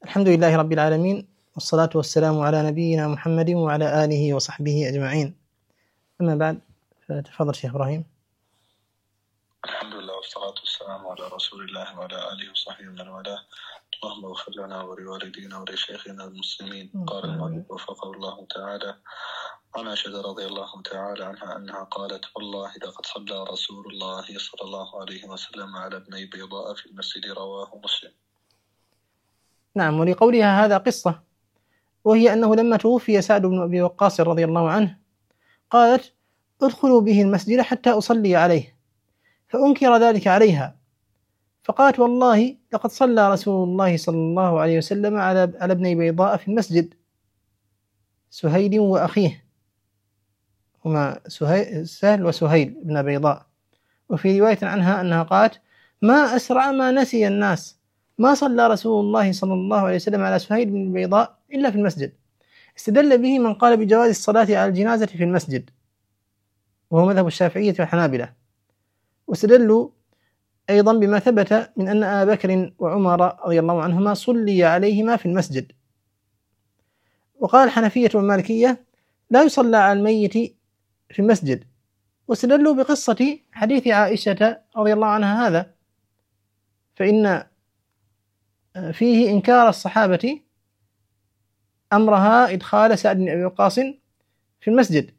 الحمد لله رب العالمين، والصلاة والسلام على نبينا محمد وعلى آله وصحبه أجمعين. أما بعد، فتفضل شيخ إبراهيم. الحمد لله والصلاة والسلام على رسول الله وعلى آله وصحبه ومن والاه. اللهم اغفر لنا ولوالدينا ولشيخنا المسلمين. قال المؤلف وفقه الله تعالى: عن عائشة رضي الله تعالى عنها أنها قالت: والله لقد صلى رسول الله صلى الله عليه وسلم على ابني بيضاء في المسجد. رواه مسلم. نعم، ولقولها هذا قصة، وهي أنه لما توفي سعد بن أبي وقاص رضي الله عنه قالت: ادخلوا به المسجد حتى أصلي عليه، فأنكر ذلك عليها، فقالت: والله لقد صلى رسول الله صلى الله عليه وسلم على ابني بيضاء في المسجد، سهيل وأخيه، هما سهل وسهيل بن بيضاء. وفي رواية عنها أنها قالت: ما أسرع ما نسي الناس، ما صلى رسول الله صلى الله عليه وسلم على سهيل بن بيضاء إلا في المسجد. استدل به من قال بجواز الصلاة على الجنازة في المسجد، وهو مذهب الشافعية والحنابلة. واستدلوا أيضا بما ثبت من أن أبا بكر وعمر رضي الله عنهما صلي عليهما في المسجد. وقال الحنفية والمالكية: لا يصلى على الميت في المسجد، واستدلوا بقصة حديث عائشة رضي الله عنها هذا، فإن فيه إنكار الصحابة أمرها إدخال سعد بن أبي وقاص في المسجد.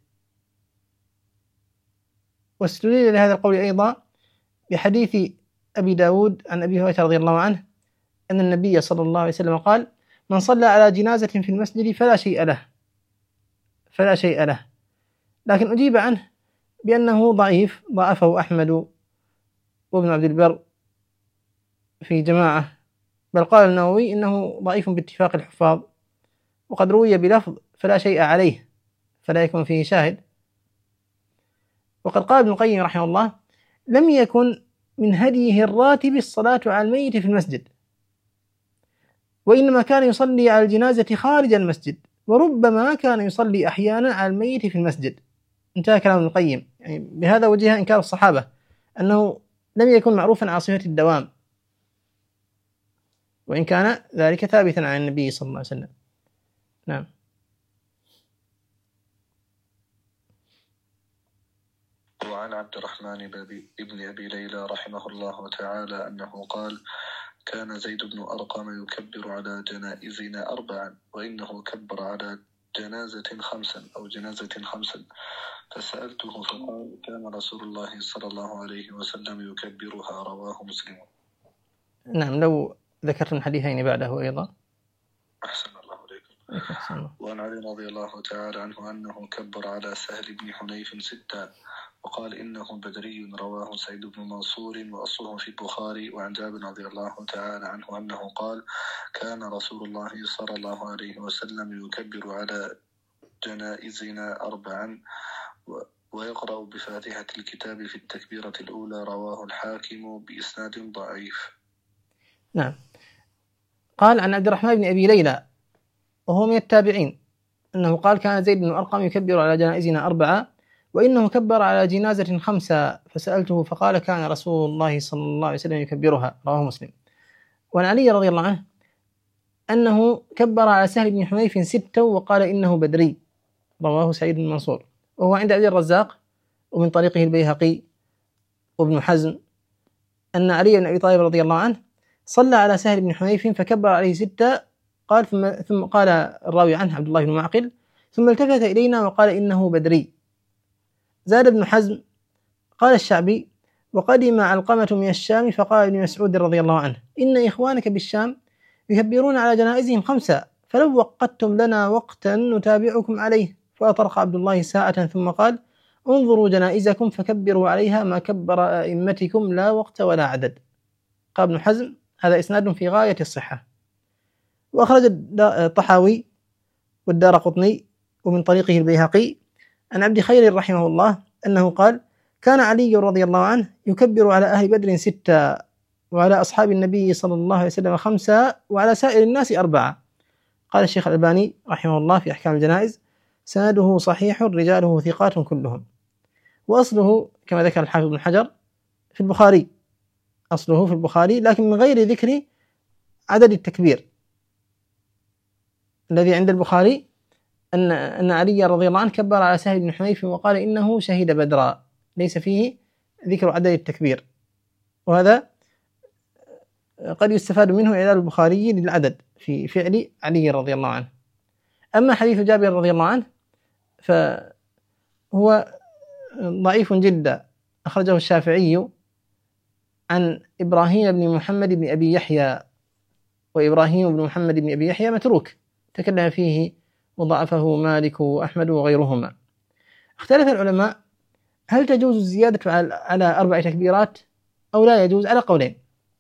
واستدل لهذا القول أيضا بحديث أبي داود عن أبي هريرة رضي الله عنه أن النبي صلى الله عليه وسلم قال: من صلى على جنازة في المسجد فلا شيء له. لكن أجيب عنه بأنه ضعيف، ضعفه أحمد وابن عبد البر في جماعة، بل قال النووي إنه ضعيف باتفاق الحفاظ، وقد روي بلفظ فلا شيء عليه، فلا يكون فيه شاهد. وقد قال ابن القيم رحمه الله: لم يكن من هديه الراتب الصلاة على الميت في المسجد، وإنما كان يصلي على الجنازة خارج المسجد، وربما كان يصلي أحيانا على الميت في المسجد. انتهى كلام ابن القيم. يعني بهذا وجه إنكار الصحابة أنه لم يكن معروفا على صفة الدوام، وإن كان ذلك ثابتا عن النبي صلى الله عليه وسلم. نعم. وعن عبد الرحمن بن أبي ليلى رحمه الله تعالى أنه قال: كان زيد بن أرقم يكبر على جنائزنا 4، وإنه كبر على جنازة 5 فسألته فقال: كان رسول الله صلى الله عليه وسلم يكبرها. رواه مسلم. نعم، لو ذكرت الحديثين بعده أيضا. أحسن الله عليكم. وعن علي رضي الله تعالى عنه أنه كبر على سهل بن حنيف 6 وقال: إنه بدري. رواه سعيد بن منصور وأصله في البخاري. وعن جابر رضي الله تعالى عنه أنه قال: كان رسول الله صلى الله عليه وسلم يكبر على جنائزنا 4 ويقرأ بفاتحة الكتاب في التكبيرة الأولى. رواه الحاكم بإسناد ضعيف. نعم. قال عن عبد الرحمن بن أبي ليلى وهو من التابعين أنه قال: كان زيد بن أرقم يكبر على جنائزنا 4 وإنه كبر على جنازة 5 فسألته فقال: كان رسول الله صلى الله عليه وسلم يكبرها. رواه مسلم. وعن علي رضي الله عنه أنه كبر على سهل بن حنيف 6 وقال: إنه بدري. رواه سعيد بن منصور، وهو عند عبد الرزاق ومن طريقه البيهقي وابن حزم أن علي بن أبي طالب رضي الله عنه صلى على سهل بن حنيف فكبر عليه 6. قال ثم قال الراوي عنه عبد الله بن معقل: ثم التفت إلينا وقال: إنه بدري. زاد ابن حزم: قال الشعبي: وقدم علقمة من الشام فقال ابن مسعود رضي الله عنه: إن إخوانك بالشام يكبرون على جنائزهم 5، فلو وقتم لنا وقتا نتابعكم عليه. فأطرق عبد الله ساعة ثم قال: انظروا جنائزكم فكبروا عليها ما كبر أئمتكم، لا وقت ولا عدد. قال ابن حزم: هذا إسناد في غاية الصحة. وأخرج الطحاوي والدارقطني ومن طريقه البيهقي عن عبد خير رحمه الله أنه قال: كان علي رضي الله عنه يكبر على أهل بدر 6 وعلى أصحاب النبي صلى الله عليه وسلم 5 وعلى سائر الناس 4. قال الشيخ الألباني رحمه الله في أحكام الجنائز: سنده صحيح رجاله ثقات كلهم. وأصله كما ذكر الحافظ بن حجر في البخاري، أصله في البخاري لكن من غير ذكر عدد التكبير، الذي عند البخاري أن علي رضي الله عنه كبر على سهل بن حنيف وقال إنه شهد بدرا، ليس فيه ذكر عدد التكبير، وهذا قد يستفاد منه إعلال البخاري للعدد في فعل علي رضي الله عنه. أما حديث جابر رضي الله عنه فهو ضعيف جدا، أخرجه الشافعي عن إبراهيم بن محمد بن أبي يحيى، وإبراهيم بن محمد بن أبي يحيى متروك تكلم فيه وضعفه مالك وأحمد وغيرهما. اختلف العلماء هل تجوز الزيادة على 4 تكبيرات أو لا يجوز، على قولين.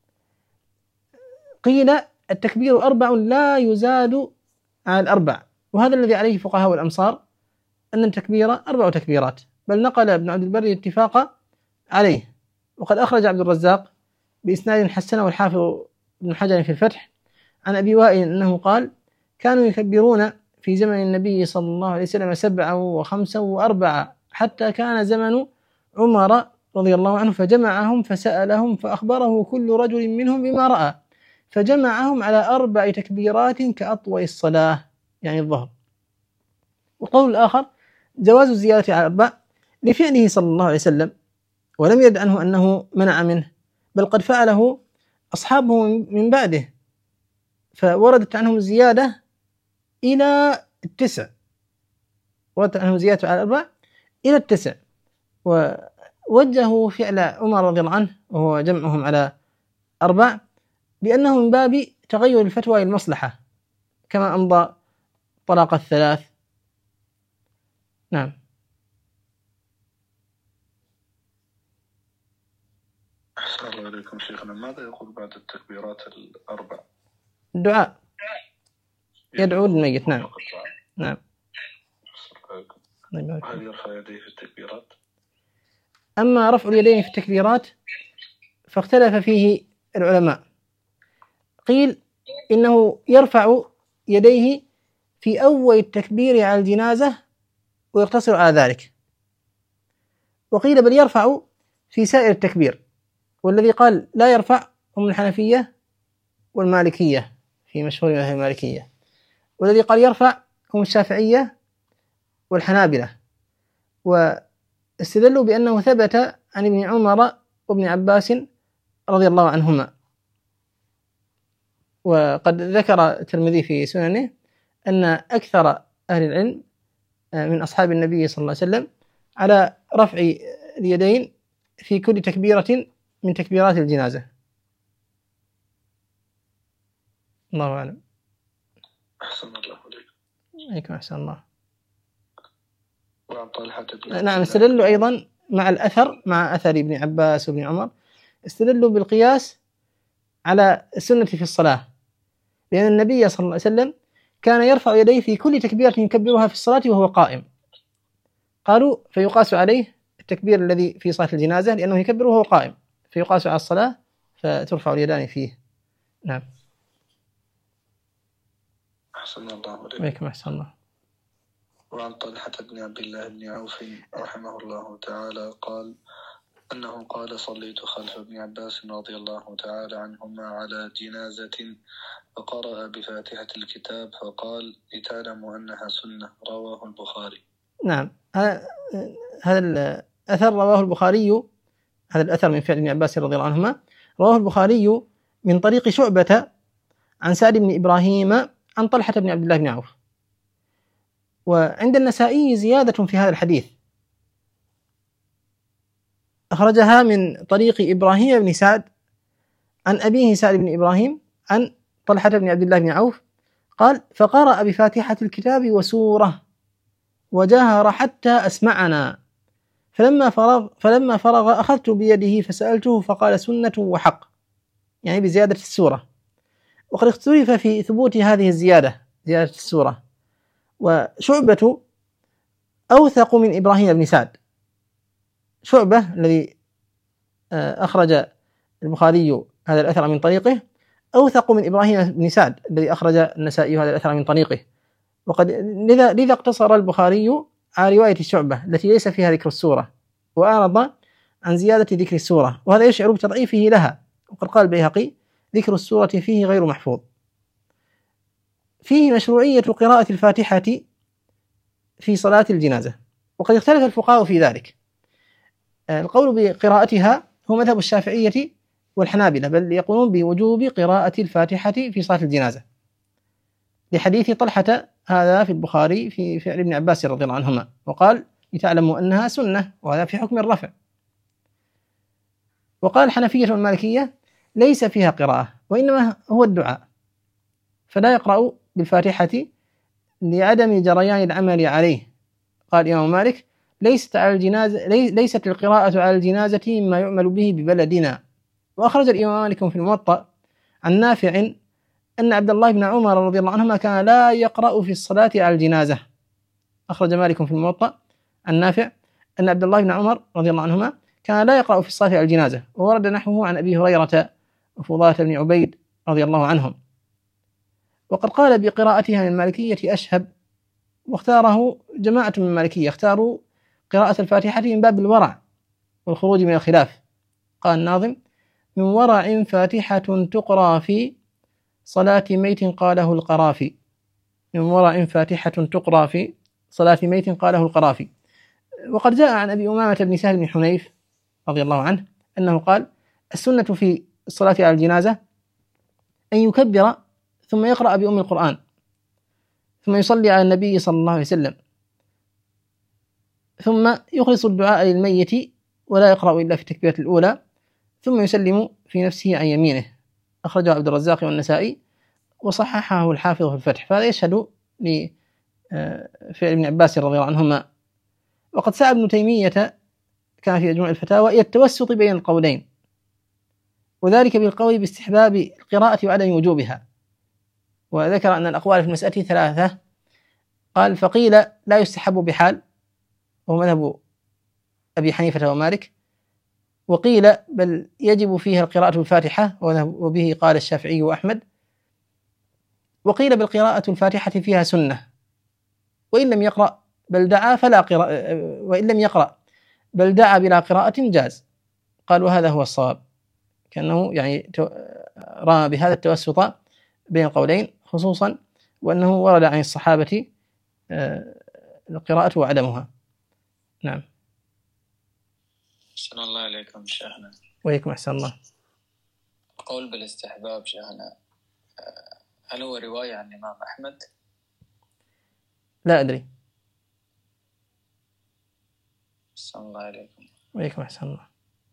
قيل التكبير 4 لا يزاد على 4، وهذا الذي عليه فقهاء الأمصار أن التكبير 4 تكبيرات، بل نقل ابن عبد البر الاتفاق عليه. وقد أخرج عبد الرزاق بإسناد حسنه الحافظ ابن حجر في الفتح عن أبي وائل أنه قال: كانوا يكبرون في زمن النبي صلى الله عليه وسلم 7 و5 و4 حتى كان زمن عمر رضي الله عنه فجمعهم فسألهم فأخبره كل رجل منهم بما رأى، فجمعهم على 4 تكبيرات كأطول الصلاة، يعني الظهر. وقول الآخر جواز الزيادة على 4 لفعله صلى الله عليه وسلم، ولم يرد عنه أنه منع منه، بل قد فعله أصحابه من بعده، فوردت عنهم الزيادة إلى 9، وردت عنهم زيادة على 4 إلى 9، ووجهوا فعل عمر رضي الله عنه وهو جمعهم على 4 بأنه من باب تغير الفتوى للمصلحة، كما أمضى طلاق 3. نعم. أحسن الله إليكم شيخنا. ماذا يقول بعد التكبيرات 4؟ الدعاء، يدعو للميت. نعم. نعم. هل يرفع يديه في التكبيرات؟ أما رفع اليدين في التكبيرات فاختلف فيه العلماء. قيل إنه يرفع يديه في أول التكبير على الجنازة ويقتصر على ذلك، وقيل بل يرفع في سائر التكبير، والذي قال لا يرفع هم الحنفية والمالكية في مشهور أهل المالكية، والذي قال يرفع هم الشافعية والحنابلة، واستدلوا بأنه ثبت عن ابن عمر وابن عباس رضي الله عنهما. وقد ذكر الترمذي في سننه أن أكثر أهل العلم من أصحاب النبي صلى الله عليه وسلم على رفع اليدين في كل تكبيرة من تكبيرات الجنازة. الله أعلم. أحسن الله عليكم. أحسن الله. طلحة نعم. استدلوا أيضا مع الأثر، مع أثر ابن عباس وابن عمر، استدلوا بالقياس على السنة في الصلاة، لأن النبي صلى الله عليه وسلم كان يرفع يديه في كل تكبيرة يكبرها في الصلاة وهو قائم. قالوا فيقاس عليه التكبير الذي في صلاة الجنازة لأنه يكبر وهو قائم، فيقاس على الصلاة فترفع اليدان فيه. نعم. أحسن الله عليكم. أحسن الله. وعن طلحة بن عبد الله بن عوف رحمه الله تعالى قال أنه قال: صليت خلف ابن عباس رضي الله تعالى عنهما على جنازة فقرأ بفاتحة الكتاب فقال: لتعلموا أنها سنة. رواه البخاري. نعم. هذا الأثر رواه البخاري، هذا الأثر من فعل ابن عباس رضي الله عنهما رواه البخاري من طريق شعبة عن سعد بن إبراهيم عن طلحة بن عبد الله بن عوف. وعند النسائي زيادة في هذا الحديث أخرجها من طريق إبراهيم بن سعد عن أبيه سعد بن إبراهيم عن طلحة بن عبد الله بن عوف قال: فقرأ بفاتحة الكتاب وسورة وجاهر حتى أسمعنا، فلما فرغ أخذت بيده فسألته فقال: سنة وحق، يعني بزيادة السورة. وقد اختلف في ثبوت هذه الزيادة، زيادة السورة، وشعبة أوثق من إبراهيم بن سعد. شعبة الذي أخرج البخاري هذا الأثر من طريقه أوثق من إبراهيم بن سعد الذي أخرج النسائي هذا الأثر من طريقه، وقد لذا اقتصر البخاري على رواية شعبة التي ليس فيها ذكر السورة، وأعرض عن زيادة ذكر السورة، وهذا يشعر بتضعيفه لها. وقد قال البيهقي: ذكر السورة فيه غير محفوظ. فيه مشروعية قراءة الفاتحة في صلاة الجنازة، وقد اختلف الفقهاء في ذلك. القول بقراءتها هو مذهب الشافعية والحنابلة، بل يقولون بوجوب قراءة الفاتحة في صلاة الجنازة، لحديث طلحة هذا في البخاري في فعل ابن عباس رضي الله عنهما، وقال لتعلموا أنها سنة، وهذا في حكم الرفع. وقال الحنفية والمالكية ليس فيها قراءة، وإنما هو الدعاء، فلا يقرأ بالفاتحة لعدم جريان العمل عليه. قال الإمام مالك ليست القراءة على الجنازة مما يعمل به ببلدنا. وأخرج الإمام مالك في الموطأ عن نافع أن عبد الله بن عمر رضي الله عنهما كان لا يقرأ في الصلاة على الجنازة. أخرج مالك في الموطأ عن نافع أن عبد الله بن عمر رضي الله عنهما كان لا يقرأ في الصلاة على الجنازة، وورد نحوه عن أبي هريرة وفضالة بن عبيد رضي الله عنهم. وقد قال بقراءتها من المالكية أشهب، واختاره جماعة من المالكية، اختاروا قراءة الفاتحة من باب الورع والخروج من الخلاف. قال الناظم: من ورع فاتحة تقرأ في صلاة ميت قاله القرافي. من ورع فاتحة تقرأ في صلاة ميت قاله القرافي. وقد جاء عن أبي أمامة بن سهل بن حنيف رضي الله عنه أنه قال: السنة في الصلاة على الجنازة أن يكبر ثم يقرأ بأم القرآن، ثم يصلي على النبي صلى الله عليه وسلم، ثم يخلص الدعاء للميت ولا يقرأ إلا في التكبيرة الأولى، ثم يسلم في نفسه عن يمينه. أخرجه عبد الرزاق والنسائي وصححه الحافظ في الفتح. فهذا يشهد لفعل ابن عباس رضي الله عنهما. وقد سعى ابن تيمية كان في مجموع الفتاوى إلى التوسط بين القولين، وذلك بالقول باستحباب القراءة وعدم وجوبها، وذكر أن الأقوال في المسألة ثلاثة. قال: فقيل لا يستحب بحال، وهو مذهب أبي حنيفة ومالك، وقيل بل يجب فيها القراءة بالفاتحة، وبه قال الشافعي وأحمد، وقيل بالقراءة الفاتحة فيها سنة، وإن لم يقرأ بل دعا فلا قراءة، وإن لم يقرأ بل دعا بلا قراءة جاز. قال: وهذا هو الصواب، كأنه يعني رأى بهذا التوسط بين القولين، خصوصا وأنه ورد عن الصحابة القراءة وعدمها. نعم. أحسن الله عليكم شيخنا. وإليكم أحسن الله. قول بالاستحباب شيخنا، هل هو رواية عن الإمام أحمد؟ لا أدري. أحسن الله عليكم. وإليكم أحسن الله.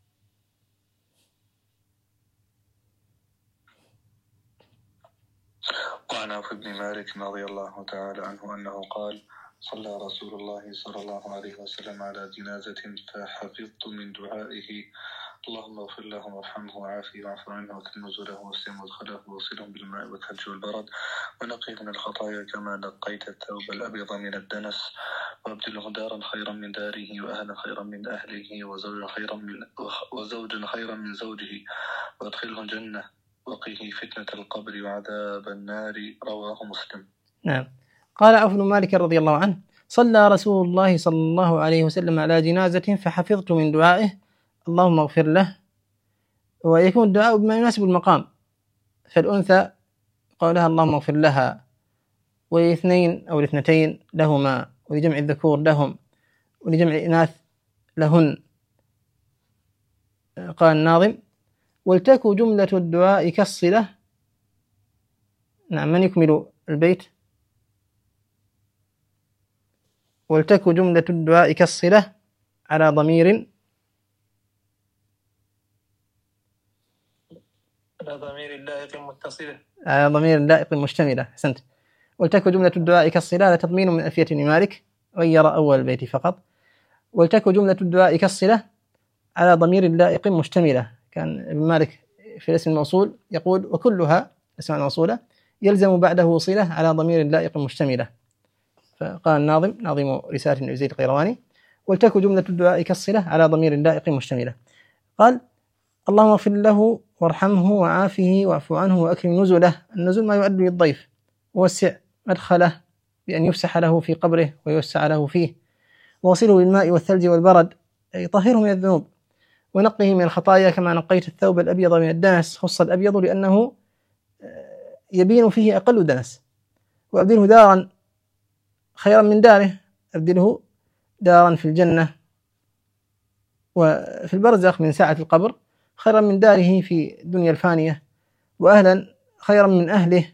وعن عوف بن مالك رضي الله تعالى عنه أنه قال: صلى رسول الله صلى الله عليه وسلم على جنازة فحفظت من دعائه: اللهم اغفر له وارحمه وعافه واعف عنه واكرم نزله واسع مدخله ووصله بالماء والثلج والبرد ونقه من الخطايا كما نقيت الثوب الأبيض من الدنس، وابدله دارا خيرا من داره وأهلا خيرا من أهله وزوجا خيرا من زوجه وادخله الجنة وقه فتنة القبر وعذاب النار. رواه مسلم. نعم. قال عوف بن مالك رضي الله عنه: صلى رسول الله صلى الله عليه وسلم على جنازة فحفظت من دعائه: اللهم اغفر له. ويكون الدعاء بما يناسب المقام، فالأنثى قولها اللهم اغفر لها، والاثنين أو الاثنتين لهما، ولجمع الذكور لهم، ولجمع الإناث لهن. قال الناظم: ولتك جملة الدعاء كالصلة. نعم، من يكمل البيت؟ ولتك جملة الدعاء كالصلة على ضمير اللائق متصلة، على ضمير لائق مشتملة. أحسنت. ولتك جملة الدعاء كالصلة، هذا تضمين من ألفية ابن مالك، غير أول البيت فقط. ولتك جملة الدعاء كالصلة على ضمير لائق مشتملة. كان ابن مالك في الاسم الموصول يقول: وكلها اسماء موصولة يلزم بعده صلة على ضمير لائق مشتملة. فقال الناظم، ناظم رسالة ابن زيد القيرواني: ولتك جملة الدعاء كالصلة على ضمير لائق مشتملة. قال: اللهم اغفر له وارحمه وعافه واعف عنه واكرم نزله. النزول ما يؤد للضيف، ووسع مدخله بأن يفسح له في قبره ويوسع له فيه، ووصله بالماء والثلج والبرد، أي طهره من الذنوب، ونقه من الخطايا كما نقيت الثوب الأبيض من الدنس. خص الأبيض لأنه يبين فيه أقل دنس، وأبدله دارا خيرا من داره، أبدله دارا في الجنة وفي البرزخ من ساعة القبر خيرا من داره في الدنيا الفانية، وأهلا خيرا من أهله.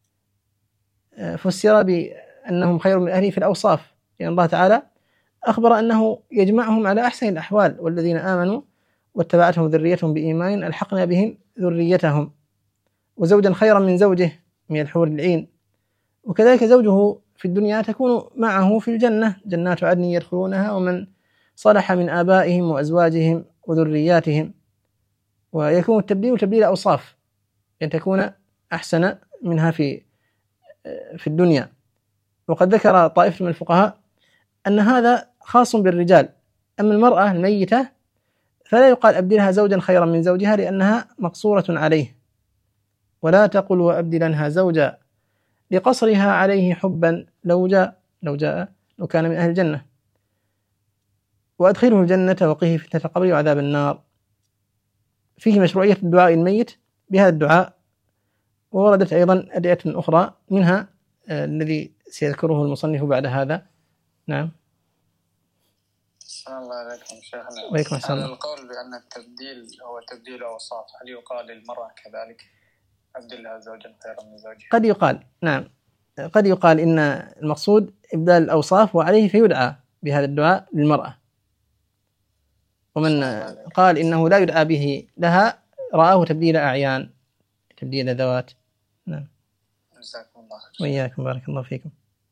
فسر بأنهم خير من أهله في الأوصاف، لأن الله تعالى أخبر أنه يجمعهم على أحسن الأحوال: والذين آمنوا واتبعتهم ذريتهم بإيمان ألحقنا بهم ذريتهم. وزوجا خيرا من زوجه من الحور العين. وكذلك زوجه في الدنيا تكون معه في الجنة جنات عدن يدخلونها ومن صلح من آبائهم وأزواجهم وذرياتهم. ويكون التبديل تبديل أوصاف، أن تكون أحسن منها في الدنيا. وقد ذكر طائفة من الفقهاء أن هذا خاص بالرجال، أما المرأة الميتة فلا يقال أبدلها زوجا خيرا من زوجها لأنها مقصورة عليه. ولا تقل وأبدلنها زوجا لقصرها عليه حبا لو كان من أهل الجنة. وأدخله الجنة وقيه فتنة القبر وعذاب النار. فيه مشروعية الدعاء الميت بهذا الدعاء. ووردت أيضا أدعية أخرى منها الذي سيذكره المصنف بعد هذا. نعم. السلام الله عليكم شيخنا. وعليكم السلام. القول بأن التبديل هو تبديل أوصاف، هل يقال للمرأة كذلك أبدلها زوجا خيرا من زوجها؟ قد يقال، نعم، قد يقال إن المقصود إبدال الأوصاف وعليه فيدعى بهذا الدعاء للمرأة. ومن قال إنه لا يدعى به لها رآه تبديل أعيان، تبديل ذوات. نعم. جزاكم الله خير. وإياكم، بارك الله فيكم.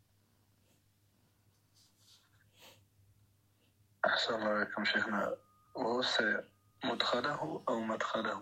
أحسن الله عليكم شيخنا. وهو مدخله أو مدخله؟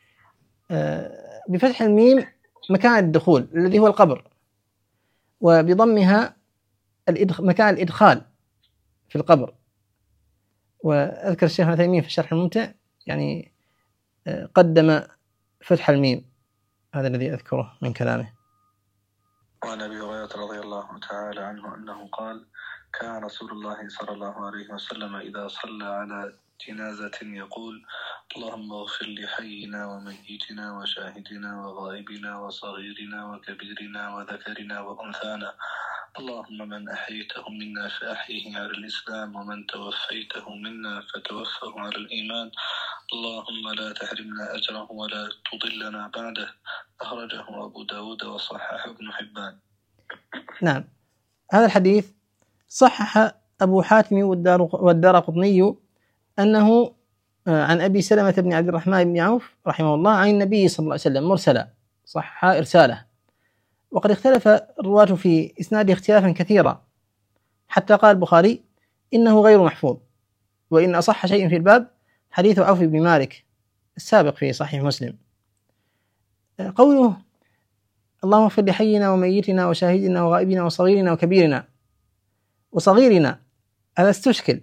بفتح الميم مكان الدخول الذي هو القبر، وبضمها مكان الإدخال في القبر. وأذكر الشيخ ابن تيمية في الشرح الممتع يعني قدم فتح الميم، هذا الذي أذكره من كلامه. وعن أبي هريرة رضي الله تعالى عنه أنه قال: كان رسول الله صلى الله عليه وسلم إذا صلى على جنازة يقول: اللهم اغفر لحينا وميتنا وشاهدنا وغائبنا وصغيرنا وكبيرنا وذكرنا وأنثانا، اللهم من أحييته منا فأحيه على الإسلام، ومن توفيته منا فتوفه على الإيمان، اللهم لا تحرمنا أجره ولا تضلنا بعده. أخرجه أبو داود وصححه ابن حبان. نعم، هذا الحديث صحح أبو حاتم والدارقطني أنه عن أبي سلمة بن عبد الرحمن بن عوف رحمه الله عن النبي صلى الله عليه وسلم مرسلا، صحح إرساله. وقد اختلف الرواة في إسناده اختلافا كثيرا، حتى قال البخاري إنه غير محفوظ. وإن أصح شيء في الباب حديث عوف بن مالك السابق في صحيح مسلم. قوله اللهم اغفر لحينا وميتنا وشاهدنا وغائبنا وصغيرنا وكبيرنا، وصغيرنا هذا استشكل،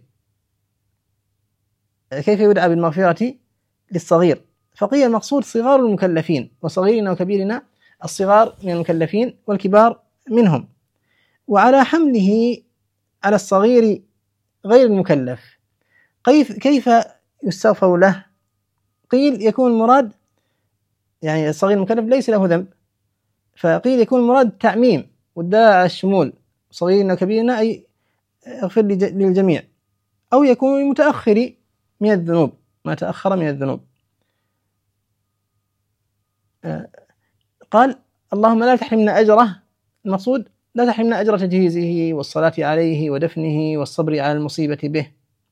كيف يدعى بالمغفرة للصغير؟ فقيل المقصود صغار المكلفين، وصغيرنا وكبيرنا الصغار من المكلفين والكبار منهم. وعلى حمله على الصغير غير المكلف كيف يستغفر له؟ قيل يكون المراد يعني الصغير المكلف ليس له ذنب، فقيل يكون المراد تعميم والدلالة على الشمول، صغيرنا وكبيرنا أي اغفر للجميع. أو يكون المتأخر من الذنوب، ما تأخر من الذنوب. قال اللهم لا تحرمنا أجره، المقصود لا تحرمنا أجر تجهيزه والصلاة عليه ودفنه والصبر على المصيبة به.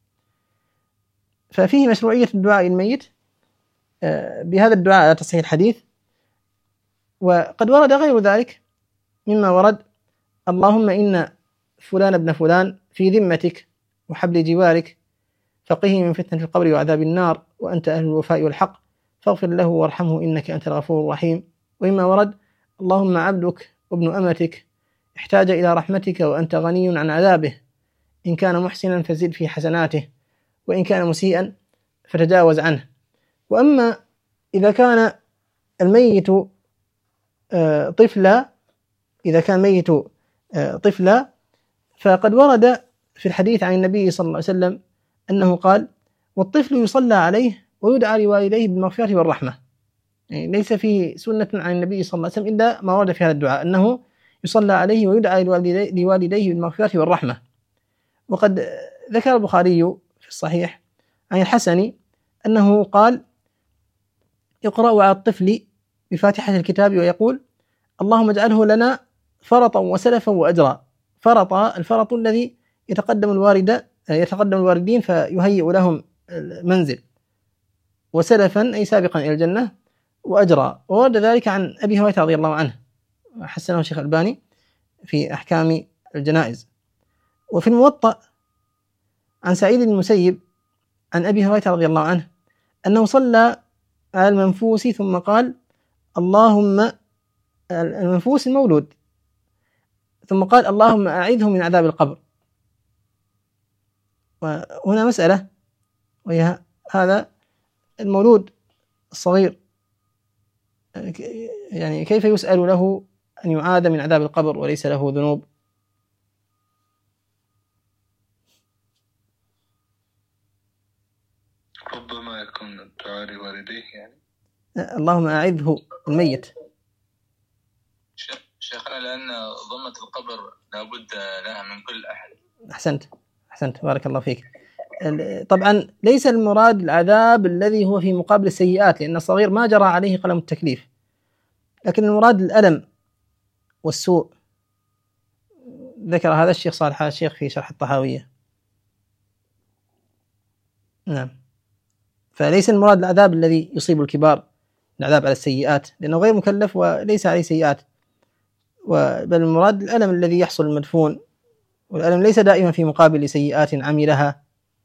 ففيه مشروعية الدعاء الميت بهذا الدعاء على تصحيح الحديث. وقد ورد غير ذلك مما ورد: اللهم إن فلان ابن فلان في ذمتك وحبل جوارك، فقه من فتنة القبر وعذاب النار، وأنت أهل الوفاء والحق، فاغفر له وارحمه إنك أنت الغفور الرحيم. وإما ورد: اللهم عبدك وابن أمتك احتاج إلى رحمتك وأنت غني عن عذابه، إن كان محسنا فزد في حسناته، وإن كان مسيئا فتجاوز عنه. وأما إذا كان الميت طفلا، فقد ورد في الحديث عن النبي صلى الله عليه وسلم أنه قال: والطفل يصلى عليه ويدعى لوالديه بالمغفرة والرحمة. يعني ليس فيه سنة عن النبي صلى الله عليه وسلم إلا ما ورد في هذا الدعاء، أنه يصلى عليه ويدعى لوالديه بالمغفرة والرحمة. وقد ذكر البخاري في الصحيح عن الحسن أنه قال: يقرأ على الطفل بفاتحة الكتاب ويقول: اللهم اجعله لنا فرطا وسلفا وأجرا. الفرط الذي يتقدم الواردين فيهيئ لهم المنزل، وسلفا أي سابقا إلى الجنة، وأجرا. وورد ذلك عن أبي هريرة رضي الله عنه، حسنه الشيخ الألباني في أحكام الجنائز. وفي الموطأ عن سعيد بن المسيب عن أبي هريرة رضي الله عنه أنه صلى على المنفوس ثم قال: اللهم، المنفوس المولود، ثم قال: اللهم أعذه من عذاب القبر. وهنا مسألة، وهي هذا المولود الصغير يعني كيف يسأل له أن يعاذ من عذاب القبر وليس له ذنوب؟ ربما يكون الدعاء لوالديه يعني. اللهم أعذه الميت. شيخنا لأن ضمة القبر لابد لها من كل أحد. أحسنت بارك الله فيك. طبعا ليس المراد العذاب الذي هو في مقابل السيئات، لأن الصغير ما جرى عليه قلم التكليف، لكن المراد الألم والسوء. ذكر هذا الشيخ صالح الشيخ في شرح الطحاوية. نعم. فليس المراد العذاب الذي يصيب الكبار، العذاب على السيئات، لأنه غير مكلف وليس عليه سيئات، بل المراد الألم الذي يحصل المدفون، والألم ليس دائما في مقابل سيئات عملها،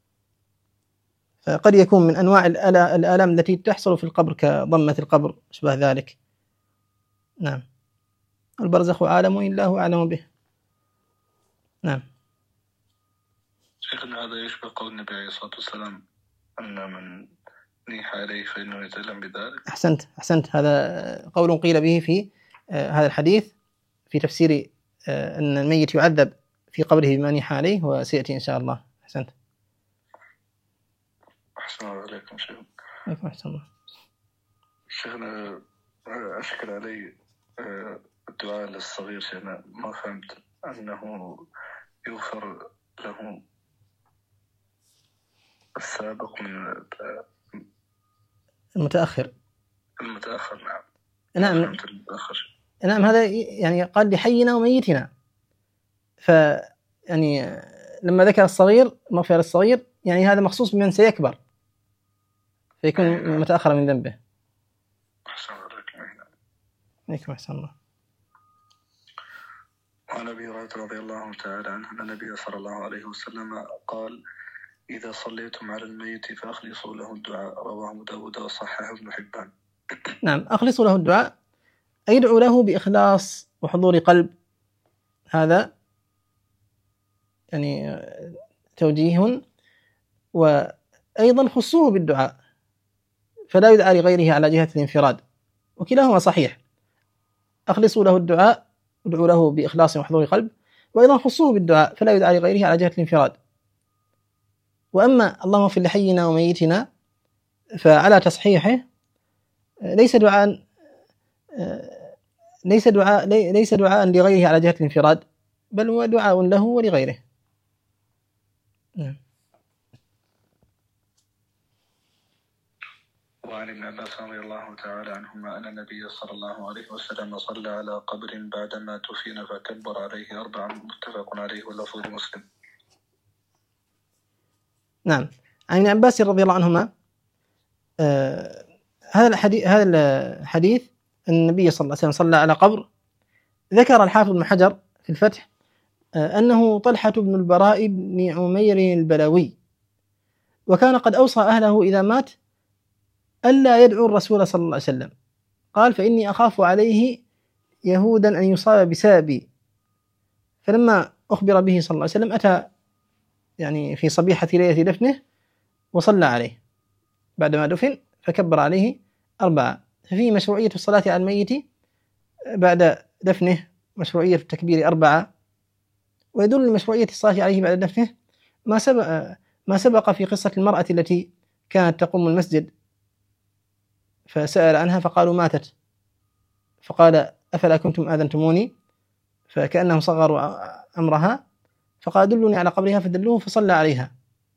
فقد يكون من أنواع الآلام التي تحصل في القبر كضمة القبر شبه ذلك. نعم. البرزخ عالم الله أعلم به. نعم. شيخنا هذا يشبه قول النبي عليه الصلاة والسلام أن من نيح عليه فإنه يتألم بذلك. أحسنت. هذا قول قيل به في هذا الحديث في تفسير أن الميت يعذب في قبره بما نيح عليه، وسيأتي إن شاء الله. أحسنت. أحسن عليكم شيخ. عليكم أحسن الله. شيخنا أشكل علي الدعاء للصغير. شيخنا ما فهمت أنه يغفر له السابق من المتأخر. نعم. هذا يعني قال لحينا وميتنا، يعني لما ذكر الصغير مغفرة الصغير يعني هذا مخصوص بمن سيكبر فيكون متأخر من ذنبه. عليكم أحسن الله. وعن أبي هريرة رضي الله تعالى عنه أن النبي صلى الله عليه وسلم قال: إذا صليتم على الميت فأخلصوا له الدعاء. رواه أبو داود وصححه ابن حبان. نعم، أخلصوا له الدعاء أي ادعوا له بإخلاص وحضور قلب. هذا يعني توجيه. وأيضا خصوه بالدعاء فلا يدعى لغيره على جهة الانفراد، وكلاهما صحيح. أخلصوا له الدعاء، ادعوا له بإخلاص وحضور قلب، وأيضا خصوه بالدعاء فلا يدعى لغيره على جهة الانفراد. وأما اللهم اغفر لحينا وميتنا فعلى تصحيحه ليس دعاء لغيره على جهة الانفراد، بل هو دعاء له ولغيره. وعن ابن عباس رضي الله تعالى عنهما أن النبي صلى الله عليه وسلم صلى على قبر بعدما دفن فكبر عليه 4. متفق عليه واللفظ مسلم. نعم. عن ابن عباس رضي الله عنهما هذا الحديث النبي صلى الله عليه وسلم صلى على قبر. ذكر الحافظ بن حجر في الفتح أنه طلحة بن البراء بن عمير البلوي، وكان قد أوصى أهله إذا مات ألا يدعو الرسول صلى الله عليه وسلم. قال: فإني أخاف عليه يهودا أن يصاب بسببي. فلما أخبر به صلى الله عليه وسلم أتى يعني في صبيحة ليلة دفنه وصلى عليه بعدما دفن فكبر عليه 4. ففيه مشروعية الصلاة على الميت بعد دفنه، مشروعية التكبير 4. ويدل لمشروعية الصلاة عليه بعد دفنه ما سبق في قصة المرأة التي كانت تقوم المسجد فسأل عنها فقالوا ماتت، فقال: أفلا كنتم آذنتموني؟ فكأنهم صغروا أمرها، فقال دلوني على قبرها فدلوه فصلى عليها.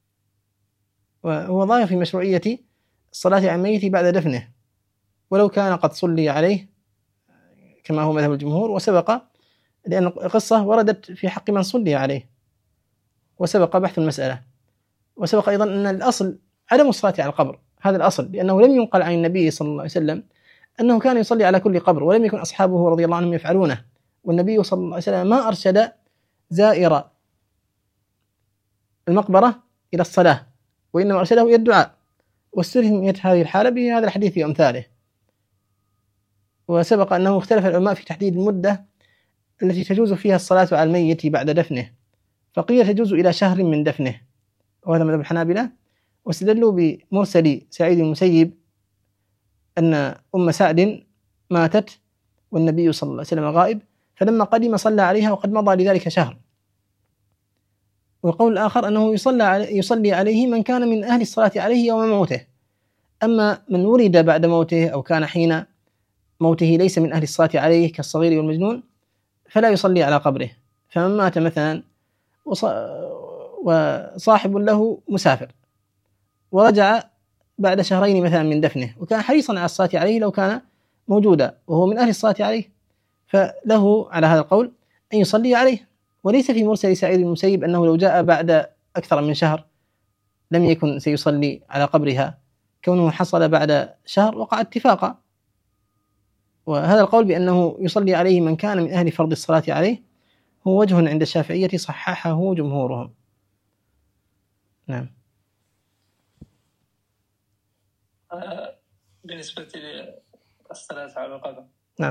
وهو ظاهر في مشروعية الصلاة على الميت بعد دفنه ولو كان قد صلي عليه كما هو مذهب الجمهور، وسبق لأن القصة وردت في حق من صلي عليه وسبق بحث المسألة. وسبق أيضا أن الأصل عدم الصلاة على القبر، هذا الأصل، لأنه لم ينقل عن النبي صلى الله عليه وسلم أنه كان يصلي على كل قبر، ولم يكن أصحابه رضي الله عنهم يفعلونه. والنبي صلى الله عليه وسلم ما أرشد زائر المقبرة إلى الصلاة، وإنما أرشده إلى الدعاء، واستثنيت هذه الحالة بهذا الحديث وأمثاله. وسبق أنه اختلف العلماء في تحديد المدة التي تجوز فيها الصلاة على الميت بعد دفنه، فقيل تجوز إلى شهر من دفنه، وهذا مذهب الحنابلة. واستدلوا بمرسل سعيد المسيب أن أم سعد ماتت والنبي صلى الله عليه وسلم غائب، فلما قدم صلى عليها وقد مضى لذلك شهر. والقول الآخر أنه يصلي عليه من كان من أهل الصلاة عليه يوم موته، أما من ولد بعد موته أو كان حين موته ليس من أهل الصلاة عليه كالصغير والمجنون فلا يصلي على قبره. فمن مات مثلا وصاحب له مسافر ورجع بعد شهرين مثلا من دفنه وكان حريصا على الصلاة عليه لو كان موجودا وهو من أهل الصلاة عليه، فله على هذا القول أن يصلي عليه. وليس في مرسل سعيد المسيب أنه لو جاء بعد أكثر من شهر لم يكن سيصلي على قبرها، كونه حصل بعد شهر وقع اتفاقا. وهذا القول بأنه يصلي عليه من كان من أهل فرض الصلاة عليه هو وجه عند الشافعية صححه جمهورهم. نعم. بالنسبة للصلاة على القبر، نعم،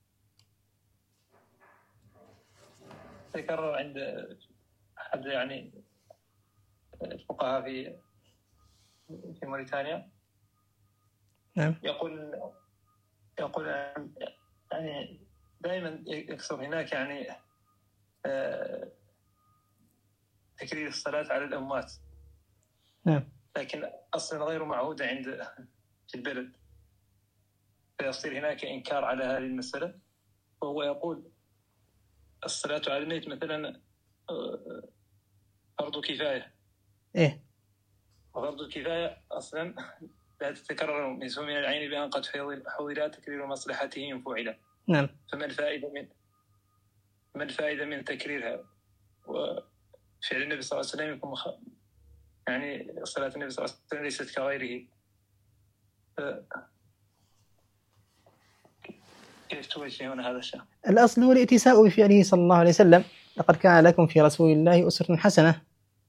تكرر عند أحد يعني الفقهاء في موريتانيا، نعم، يقول يعني دائما يكثر هناك يعني تكرير الصلاة على الأموات، نعم، لكن أصلا غير معهودة في البلد، فيصير هناك إنكار على هذه المسألة. وهو يقول الصلاة على الميت مثلا فرض كفاية، وفرض الكفاية أصلا لا تتكرر من سوء من العين بأن قد حول تكرير مصلحته إن فعل. نعم. فما الفائدة من تكريرها؟ وفعل النبي صلى الله عليه وسلم يكون يعني صلاة النبي صلى الله عليه وسلم ليست كغيره، كيف توجهون هذا الشيء؟ الأصل هو الاتساء بفعله صلى الله عليه وسلم، لقد كان لكم في رسول الله أسوة حسنة.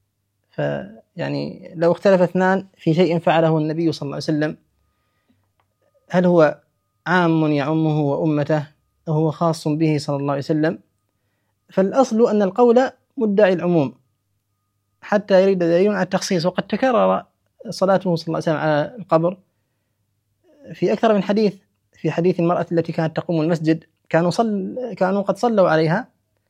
فيعني لو اختلف اثنان في شيء فعله النبي صلى الله عليه وسلم هل هو عام يعمه وأمته أو هو خاص به صلى الله عليه وسلم، فالأصل أن القول مدعي العموم حتى يريد دليل على التخصيص. وقد تكرر صلاته صلى الله عليه وسلم على القبر في أكثر من حديث. في حديث المرأة التي كانت تقوم المسجد كانوا قد صلوا عليها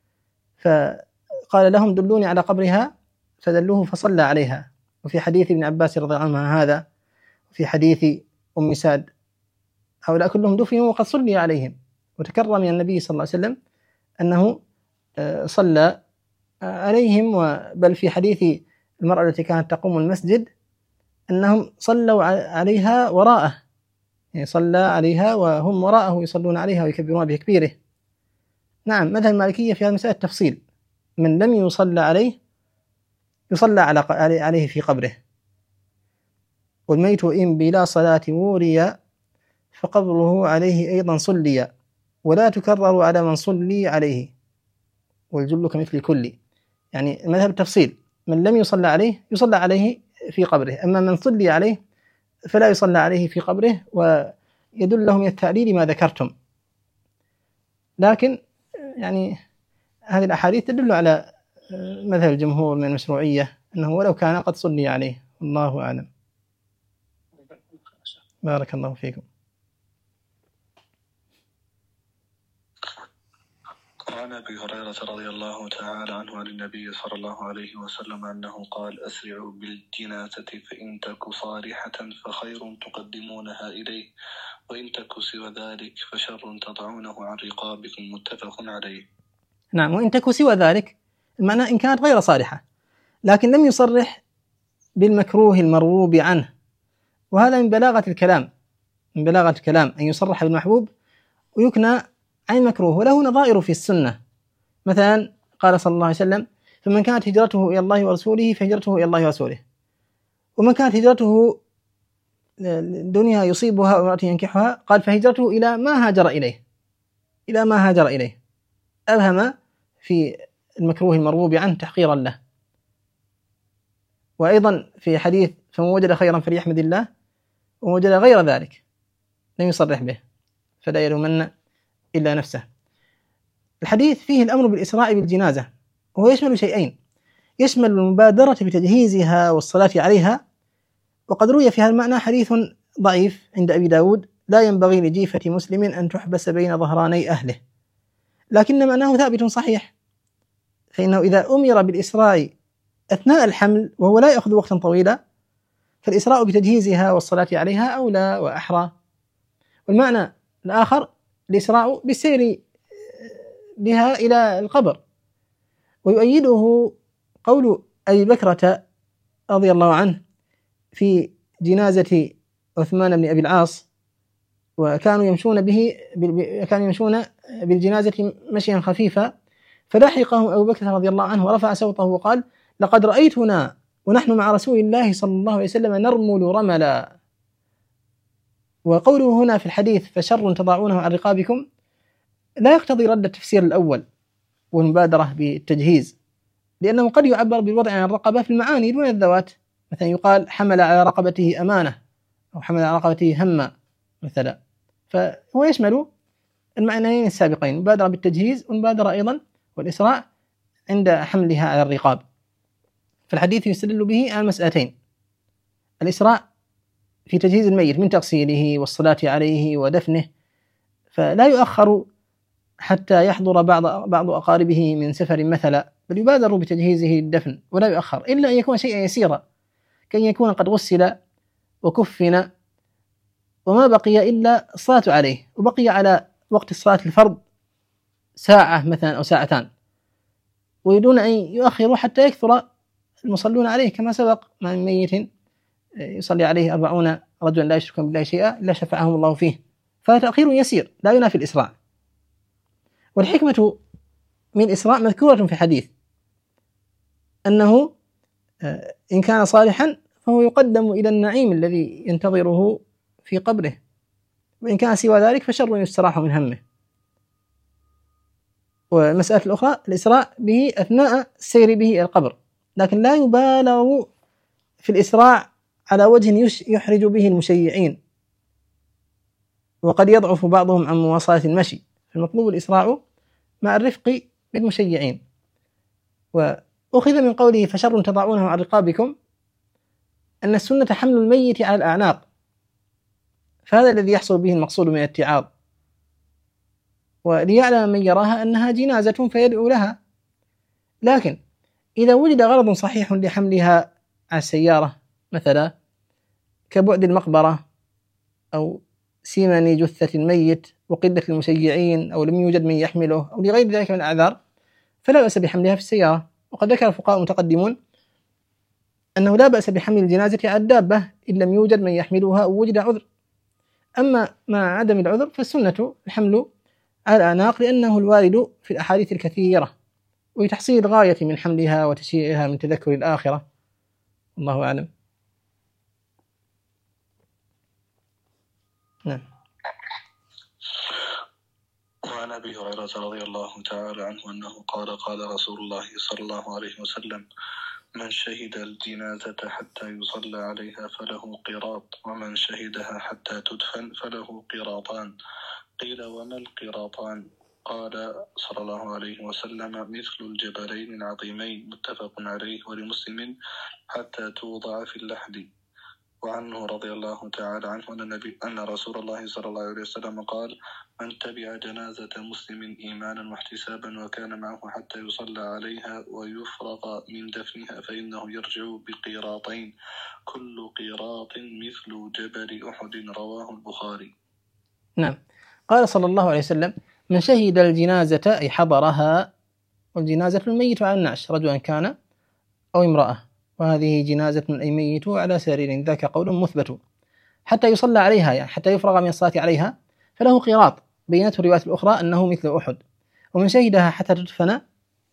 فقال لهم دلوني على قبرها فدلوه فصلى عليها. وفي حديث ابن عباس رضي الله عنه هذا، وفي حديث أم سعد، هؤلاء كلهم دفنوا وقد صلي عليهم. وتكرر من النبي صلى الله عليه وسلم أنه صلى عليهم. بل في حديث المرأة التي كانت تقوم المسجد أنهم صلوا عليها وراءه، يعني صلى عليها وهم وراءه يصلون عليها ويكبرون بتكبيره. نعم، مذهب المالكية في هذه المسألة تفصيل، من لم يصلى عليه يصلى عليه في قبره. والميت إن بلا صلاة وري فقبره عليه أيضا صلي ولا تكرر على من صلي عليه، والجل كمثل كل. يعني مذهب التفصيل، من لم يصلى عليه يصلى عليه في قبره، أما من صلي عليه فلا يصلى عليه في قبره. ويدل لهم التعليل ما ذكرتم. لكن يعني هذه الأحاديث تدل على مذهب الجمهور من المشروعية أنه ولو كان قد صلي عليه. والله أعلم. بارك الله فيكم. وعن أبي هريرة رضي الله تعالى عنه عن النبي صلى الله عليه وسلم أنه قال أسرعوا بالجنازة فإن تك صالحة فخير تقدمونها إليه وإن تك سوى ذلك فشر تضعونه عن رقابكم. متفق عليه. نعم، وإن تكو سوى ذلك المعنى إن كانت غير صالحة، لكن لم يصرح بالمكروه المرغوب عنه، وهذا من بلاغة الكلام، من بلاغة الكلام أن يصرح بالمحبوب ويكنى عن المكروه. وله نظائر في السنة، مثلا قال صلى الله عليه وسلم: فمن كانت هجرته إلى الله ورسوله فهجرته إلى الله ورسوله. ومن كانت هجرته دنيا يصيبها أو امرأة ينكحها قال فهجرته إلى ما هاجر إليه، إلى ما هاجر إليه، أبهم في المكروه المرغوب عنه تحقيرا له. وأيضا في حديث: فمن وجد خيرا فليحمد الله، ومن وجد غير ذلك لم يصرح به فلا يلومن إلا نفسه. الحديث فيه الأمر بالإسراع بالجنازة، وهو يشمل شيئين: يشمل المبادرة بتجهيزها والصلاة عليها، وقد روي في هذا المعنى حديث ضعيف عند أبي داود: لا ينبغي لجيفة مسلم أن تحبس بين ظهراني أهله، لكن معناه ثابت صحيح، فإنه إذا أمر بالإسراع أثناء الحمل وهو لا يأخذ وقتا طويلا فالإسراء بتجهيزها والصلاة عليها أولى وأحرى. والمعنى الآخر الإسراء بالسير بها إلى القبر. ويؤيده قول أبي بكرة رضي الله عنه في جنازة عثمان بن أبي العاص: وكانوا يمشون بالجنازة مشيا خفيفا، فلحقهم أبو بكر رضي الله عنه ورفع صوته وقال: لقد رأيتنا ونحن مع رسول الله صلى الله عليه وسلم نرمل رملا. وقوله هنا في الحديث: فشر تضعونه عن رقابكم، لا يقتضي رد التفسير الأول والمبادرة بالتجهيز، لأنه قد يعبر بالوضع عن الرقبة في المعاني دون الذوات، مثلا يقال حمل على رقبته أمانة، أو حمل على رقبته هما مثلا، فهو يشمل المعنيين السابقين: مبادرة بالتجهيز ومبادرة أيضا والإسراع عند حملها على الرقاب. فالحديث يستدل به على مسألتين: الإسراع في تجهيز الميت من تغسيله والصلاة عليه ودفنه، فلا يؤخر حتى يحضر بعض أقاربه من سفر مثلا، بل يبادر بتجهيزه للدفن ولا يؤخر إلا أن يكون شيئا يسيرا، كأن يكون قد غسل وكفن وما بقي إلا الصلاة عليه، وبقي على وقت الصلاة الفرض ساعة مثلا أو ساعتان، ويريدون أن يؤخروا حتى يكثر المصلون عليه، كما سبق: ما من ميت يصلي عليه 40 رجلا لا يشركون بالله شيئا إلا شفعهم الله فيه. فتأخير يسير لا ينافي الإسراع. والحكمة من الإسراع مذكورة في حديث أنه إن كان صالحا فهو يقدم إلى النعيم الذي ينتظره في قبره، وإن كان سوى ذلك فشر يستراح من همه. والمسألة الأخرى الإسراع به أثناء السير به إلى القبر، لكن لا يبالغ في الإسراع على وجه يحرج به المشيعين، وقد يضعف بعضهم عن مواصلة المشي، فالمطلوب الإسراع مع الرفق بالمشيعين. وأخذ من قوله: فشر تضعونه عن رقابكم، أن السنة حمل الميت على الأعناق، فهذا الذي يحصل به المقصود من الاتعاظ، وليعلم من يراها أنها جنازة فيدعو لها. لكن إذا وجد غرض صحيح لحملها على السيارة مثلا كبعد المقبرة أو سيمن جثة الميت وقلة المشيعين أو لم يوجد من يحمله أو لغير ذلك من الأعذار، فلا بأس بحملها في السيارة. وقد ذكر الفقهاء المتقدمون أنه لا بأس بحمل الجنازة على الدابة إن لم يوجد من يحملها أو وجد عذر. أما مع عدم العذر فالسنة الحمل على الأعناق، لأنه الوارد في الأحاديث الكثيرة، وتحصيل الغاية من حملها وتشييعها من تذكر الآخرة. الله أعلم. نعم. وعن أبي هريرة رضي الله تعالى عنه أنه قال: قال رسول الله صلى الله عليه وسلم: من شهد الجنازة حتى يصلى عليها فله قراط، ومن شهدها حتى تدفن فله قراطان. قيل: وما القراطان؟ قال صلى الله عليه وسلم: مثل الجبلين العظيمين، متفق عليه، ولمسلم: حتى توضع في اللحد. وعنه رضي الله تعالى عنه أن رسول الله صلى الله عليه وسلم قال: من تبع جنازة مسلم إيمانا واحتسابا وكان معه حتى يصلى عليها ويفرغ من دفنها فإنه يرجع بقيراطين، كل قيراط مثل جبل أحد. رواه البخاري. نعم. قال صلى الله عليه وسلم: من شهد الجنازة أي حضرها والجنازة الميت على النعش رجلا كان أو امرأة، وهذه جنازة أي ميت على سرير، ذاك قول مثبت حتى يصلى عليها، يعني حتى يفرغ من الصلاة عليها، فله قيراط. بينته الرواية الأخرى أنه مثل أحد. ومن شهدها حتى تدفن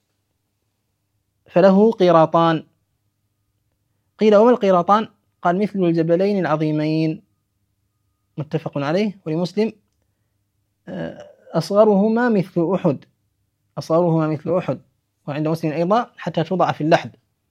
فله قيراطان. قيل وما القيراطان؟ قال مثل الجبلين العظيمين، متفق عليه. ولمسلم أصغرهما مثل أحد، أصغرهما مثل أحد. وعند مسلم أيضا حتى توضع في اللحد.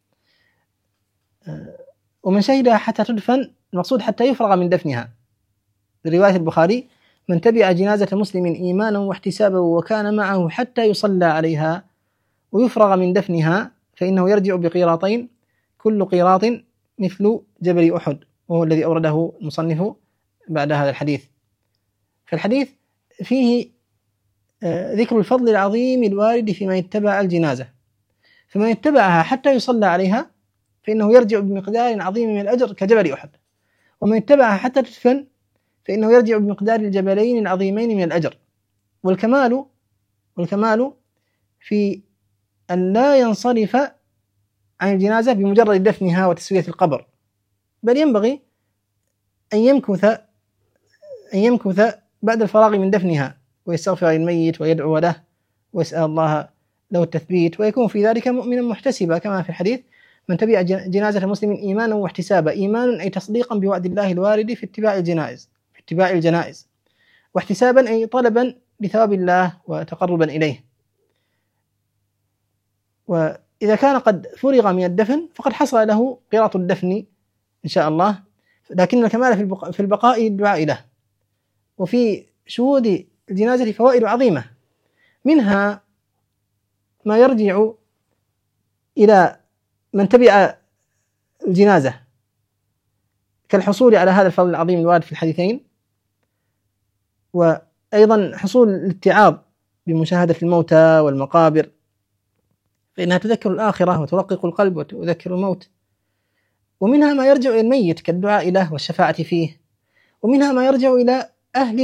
ومن شهدها حتى تدفن، المقصود حتى يفرغ من دفنها. رواية البخاري: من تبع جنازة مسلم إيمانا واحتسابا وكان معه حتى يصلى عليها ويفرغ من دفنها فإنه يرجع بقيراطين، كل قيراط مثل جبل أحد، وهو الذي أورده المصنف بعد هذا الحديث. فالحديث فيه ذكر الفضل العظيم الوارد في من اتبع الجنازة، فمن اتبعها حتى يصلى عليها فإنه يرجع بمقدار عظيم من الأجر كجبل أحد، ومن اتبعها حتى تدفن فإنه يرجع بمقدار الجبلين العظيمين من الأجر. والكمال في أن لا ينصرف عن الجنازة بمجرد دفنها وتسوية القبر، بل ينبغي أن يمكث بعد الفراغ من دفنها ويستغفر للميت ويدعو له ويسأل الله له التثبيت، ويكون في ذلك مؤمنا محتسبا، كما في الحديث: من تبع جنازة مسلم إيمانا واحتسابا. إيمان أي تصديقا بوعد الله الوارد في اتباع الجنائز، واحتسابا أي طلبا لثواب الله وتقربا إليه. وإذا كان قد فرغ من الدفن فقد حصل له قيراط الدفن إن شاء الله، لكن الكمال في البقاء الدعاء له. وفي شهود الجنازة فوائد عظيمة، منها ما يرجع إلى من تبع الجنازة كالحصول على هذا الفضل العظيم الوارد في الحديثين، وأيضا حصول الاتعاظ بمشاهدة الموتى والمقابر، فإنها تذكر الآخرة وترقق القلب وتذكر الموت. ومنها ما يرجع إلى الميت كالدعاء له والشفاعة فيه، ومنها ما يرجع إلى أهل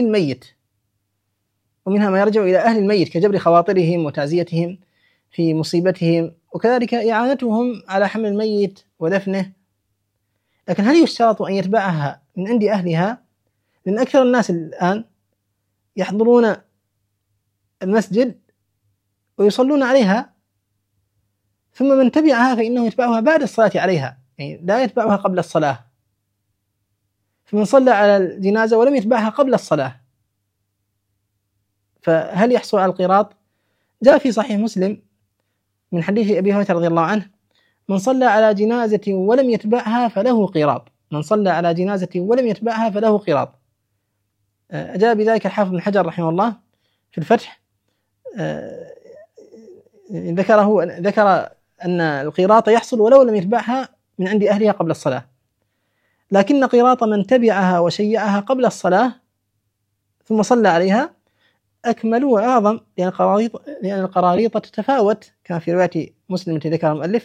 الميت كجبر خواطرهم وتعزيتهم في مصيبتهم، وكذلك إعانتهم على حمل الميت ودفنه. لكن هل يشترط أن يتبعها من عند أهلها؟ لأن أكثر الناس الآن يحضرون المسجد ويصلون عليها، ثم من تبعها فإنه يتبعها بعد الصلاة عليها، يعني لا يتبعها قبل الصلاة. فمن صلى على الجنازة ولم يتبعها قبل الصلاة فهل يحصل على القيراط؟ جاء في صحيح مسلم من حديث أبي هريرة رضي الله عنه: من صلى على جنازة ولم يتبعها فله قيراط. من صلى على جنازة ولم يتبعها فله قيراط. أجاب بذلك الحافظ بن حجر رحمه الله في الفتح، ذكر أن القيراط يحصل ولو لم يتبعها من عند أهلها قبل الصلاة، لكن قيراط من تبعها وشيعها قبل الصلاة ثم صلى عليها أكمل وأعظم، لأن القراريط تتفاوت، كما في رواية مسلم التي ذكر المؤلف: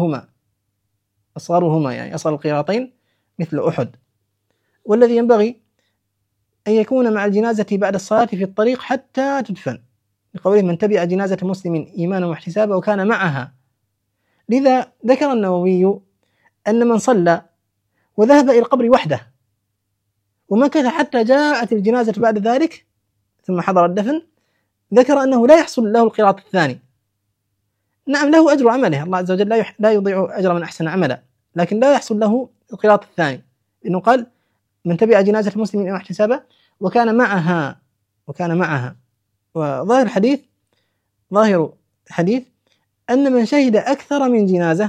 أصغرهما يعني أصغر القيراطين مثل أحد. والذي ينبغي أن يكون مع الجنازة بعد الصلاة في الطريق حتى تدفن، لقوله: من تبع جنازة مسلم إيمانا واحتسابا وكان معها. لذا ذكر النووي أن من صلى وذهب إلى القبر وحده ومكث حتى جاءت الجنازة بعد ذلك ثم حضر الدفن، ذكر أنه لا يحصل له القيراط الثاني. نعم، له أجر عمله، الله عز وجل لا يضيع أجر من أحسن عملا، لكن لا يحصل له القيراط الثاني، لأنه قال: من تبع جنازة مسلم إيمانا واحتسابا وكان معها. وظاهر الحديث أن من شهد أكثر من جنازة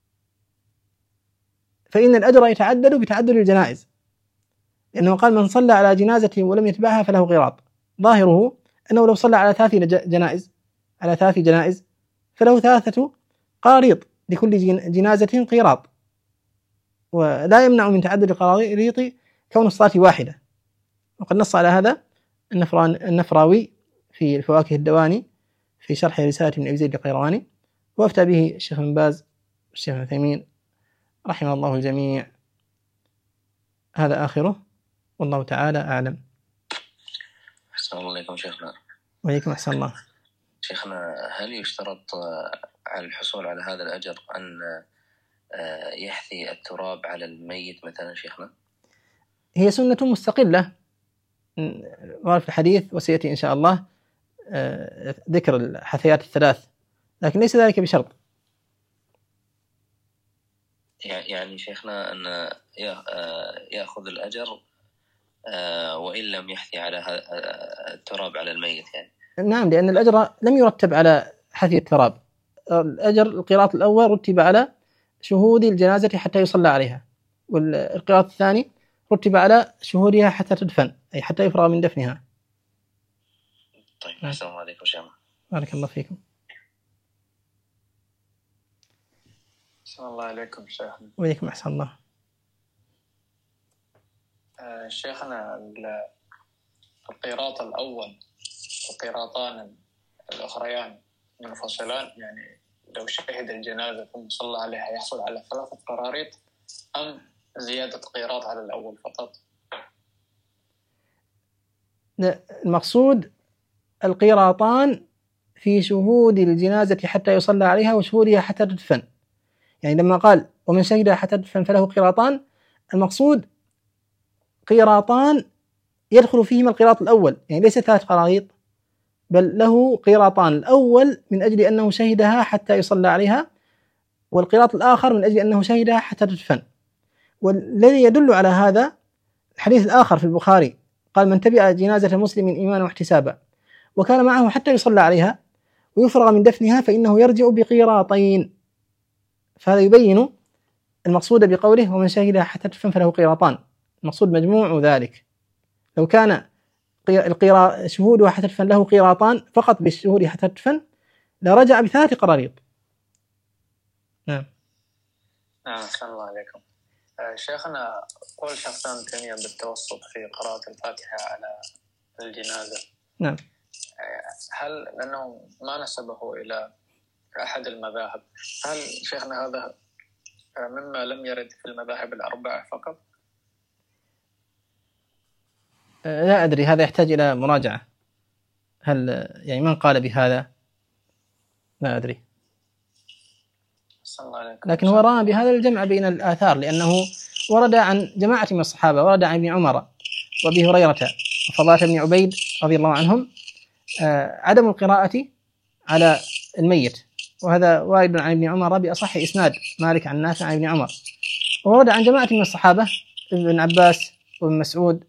فإن الأجر يتعدد بتعدد الجنائز، لأنه قال: من صلى على جنازة ولم يتبعها فله قيراط. ظاهره أنه لو صلى على 3 جنائز فله 3 قراريط، لكل جنازة قيراط، ولا يمنع من تعدد القراريط كون الصلاة واحدة. وقد نص على هذا النفراوي في الفواكه الدواني في شرح رسالة من أبي زيد القيرواني، وافتى به الشيخ بن باز والشيخ ابن عثيمين رحمه الله الجميع. هذا آخره، والله تعالى أعلم. أحسن الله إليكم شيخنا. وإليكم أحسن الله. شيخنا هل يشترط على الحصول على هذا الأجر أن يحثي التراب على الميت مثلا شيخنا؟ هي سنة مستقلة ورد في الحديث، وسيأتي إن شاء الله ذكر الحثيات الثلاث، لكن ليس ذلك بشرط. يعني شيخنا أن يأخذ الأجر وإن لم يحثي على التراب على الميت يعني. نعم، لأن الأجر لم يرتب على حثي التراب. الأجر القراط الأول رتب على شهود الجنازة حتى يصلى عليها، والقراط الثاني رتب على شهودها حتى تدفن، أي حتى يفرغ من دفنها. طيب، السلام عليكم شيخنا. بارك الله فيكم. السلام الله عليكم شيخنا. وعليكم أحسن الله. شيخنا القيراط الأول والقيراطان الأخريان منفصلان، يعني لو شهد الجنازة ثم صلى عليها يحصل على 3 قراريط أم زيادة قيراط على الأول فقط؟ المقصود القيراطان في شهود الجنازة حتى يصلى عليها وشهودها حتى تدفن. يعني لما قال ومن شهدها حتى تدفن فله قيراطان، المقصود قيراطان يدخل فيهما القيراط الأول، يعني ليس 3 قراريط، بل له قيراطان، الأول من أجل أنه شهدها حتى يصلى عليها، والقيراط الآخر من أجل أنه شهدها حتى تدفن. والذي يدل على هذا الحديث الآخر في البخاري، قال من تبع جنازة مسلم إيمانا واحتسابا وكان معه حتى يصلى عليها ويفرغ من دفنها فإنه يرجع بقيراطين. فهذا يبين المقصود بقوله ومن شهدها حتى تدفن فله قيراطان، المقصود مجموع ذلك. لو كان شهودها حتى تدفن له قيراطان فقط بالشهود حتى تدفن لرجع ب3 قراريط. نعم. السلام الله عليكم. شيخنا قول شيخ ابن تيمية بالتوسط في قراءة الفاتحة على الجنازة. نعم. هل لأنه ما نسبه إلى أحد المذاهب، هل شيخنا هذا مما لم يرد في المذاهب الأربعة فقط؟ لا أدري، هذا يحتاج إلى مراجعة. هل يعني من قال بهذا؟ لا أدري، لكن هو رأى بهذا الجمع بين الآثار، لأنه ورد عن جماعة من الصحابة، ورد عن ابن عمر وأبي هريرة وفضالة بن عبيد رضي الله عنهم عدم القراءة على الميت، وهذا وارد عن ابن عمر بأصح إسناد، مالك عن نافع عن ابن عمر. وورد عن جماعة من الصحابة ابن عباس وابن مسعود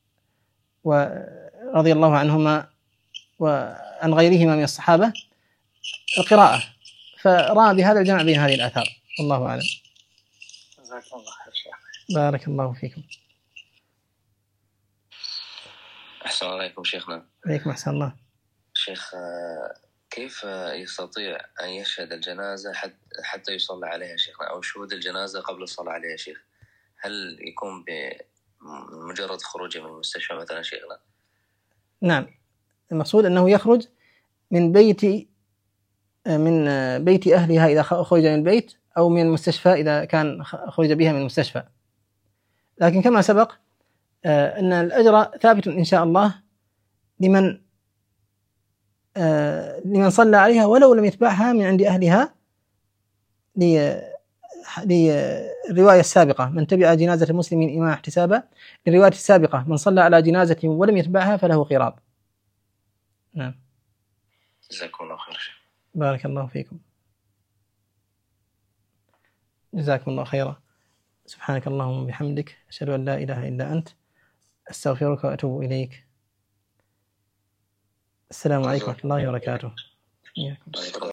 ورضي الله عنهما وعن غيرهما من الصحابة القراءة، فرأى بهذا الجمع بين هذه الآثار. الله أعلم. جزاكم الله خير شيخ. بارك الله فيكم. أحسن عليكم شيخنا. عليكم أحسن الله. شيخ، كيف يستطيع أن يشهد الجنازة حتى يصلى عليها شيخنا، أو شهود الجنازة قبل الصلاة عليها شيخ؟ هل يكون بمجرد خروجه من المستشفى مثلا شيخنا؟ نعم، المقصود أنه يخرج من بيت أهلها إذا خرج من البيت، أو من المستشفى إذا كان خرج بها من المستشفى. لكن كما سبق أن الأجر ثابت إن شاء الله لمن صلى عليها ولو لم يتبعها من عند أهلها، للرواية السابقة من تبع جنازة مسلم إيمانا احتسابا، للرواية السابقة من صلى على جنازة ولم يتبعها فله قيراط. نعم. جزاكم الله خير. بارك الله فيكم. جزاكم الله خيرا. سبحانك اللهم وبحمدك، أشهد أن لا إله إلا أنت، أستغفرك وأتوب إليك. السلام عليكم ورحمة الله وبركاته.